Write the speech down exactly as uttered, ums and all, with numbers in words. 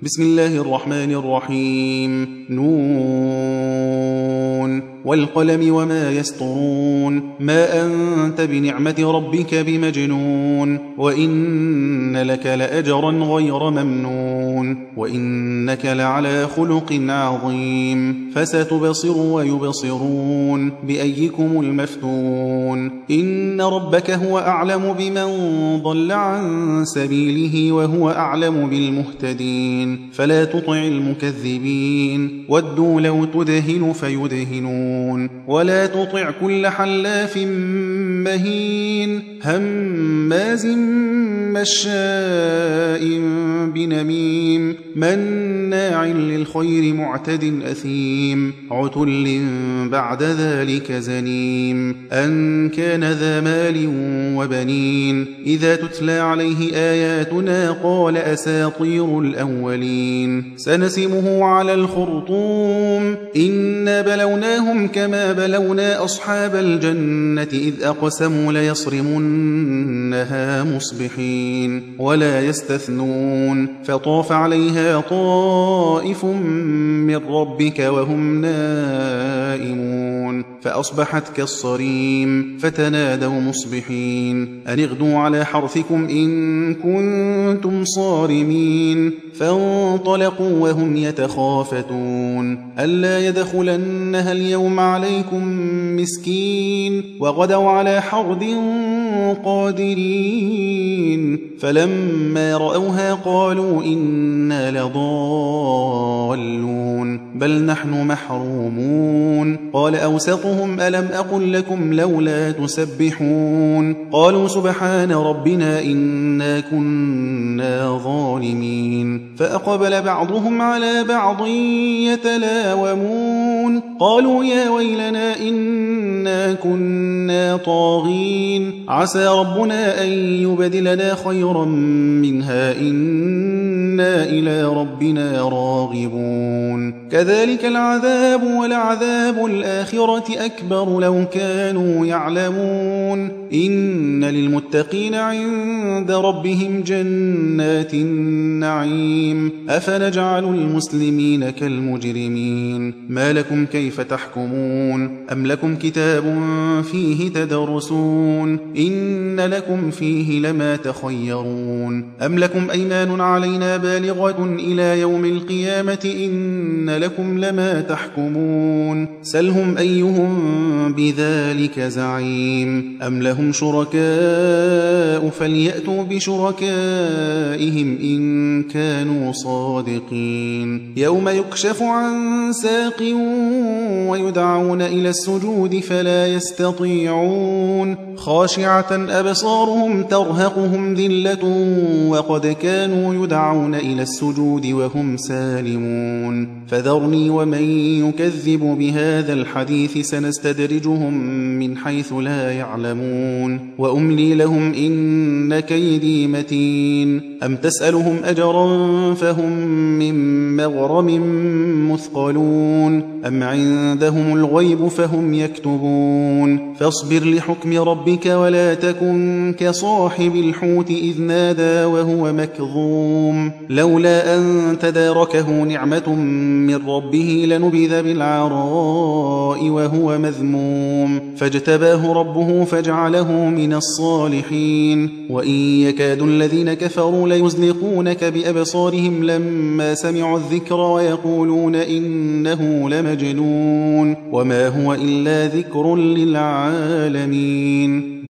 بسم الله الرحمن الرحيم. نون والقلم وما يسطرون ما أنت بنعمة ربك بمجنون وإن لك لأجرا غير ممنون وإنك لعلى خلق عظيم فستبصر ويبصرون بأيكم المفتون إن ربك هو أعلم بمن ضل عن سبيله وهو أعلم بالمهتدين فلا تطع المكذبين ودوا لو تدهن فيدهنون ولا تطع كل حلاف مهين هماز مشاء بنميم مناع للخير معتد أثيم عتل بعد ذلك زنيم أن كان ذا مال وبنين إذا تتلى عليه آياتنا قال أساطير الأولين سنسمه على الخرطوم إنا بلوناهم كما بلونا أصحاب الجنة إذ أقسموا ليصرمنها مصبحين ولا يستثنون فطاف عليها طائف من ربك وهم نائمون فأصبحت كالصريم فتنادوا مصبحين أن اغدوا على حرثكم إن كنتم صارمين فانطلقوا وهم يتخافتون ألا يدخلنها اليوم عليكم مسكين وغدوا على حرد قادرين فلما رأوها قالوا إنا لضالون بل نحن محرومون قال أوسطهم ألم أقل لكم لولا تسبحون قالوا سبحان ربنا إنا كنا ظالمين فأقبل بعضهم على بعض يتلاومون قالوا يا ويلنا إنا كنا طاغين عسى ربنا أن يبدلنا خيرا منها إنا إلى ربنا راغبون كذلك العذاب ولعذاب الآخرة أكبر لو كانوا يعلمون إن للمتقين عند ربهم جنات النعيم أفنجعل المسلمين كالمجرمين ما لكم كيف تحكمون أم لكم كتاب فيه تدرسون إن لكم فيه لما تخيرون أم لكم أيمان علينا بالغة إلى يوم القيامة إن لكم لما تحكمون سلهم أيهم بذلك زعيم أم لهم شركاء فليأتوا بشركائهم إن كانوا صادقين يوم يكشف عن ساق ويدعون إلى السجود فلا يستطيعون خاشعة أبصارهم ترهقهم ذلة وقد كانوا يدعون إلى السجود وهم سالمون فذرني ومن يكذب بهذا الحديث سنستدرجهم من حيث لا يعلمون وأملي لهم إن كيدي متين أم تسألهم أجرا فهم من مغرم مثقلون أم عندهم الغيب فهم يكتبون فاصبر لحكم ربك ولا تكن كصاحب الحوت إذ نادى وهو مكظوم لولا أن تداركه نعمة من ربه لنبذ بالعراء وهو مذموم فاجتباه ربه فاجعله من الصالحين وإن يكاد الذين كفروا ليزلقونك بأبصارهم لما سمعوا الذكر ويقولون إنه لمجنون وما هو إلا ذكر للعالمين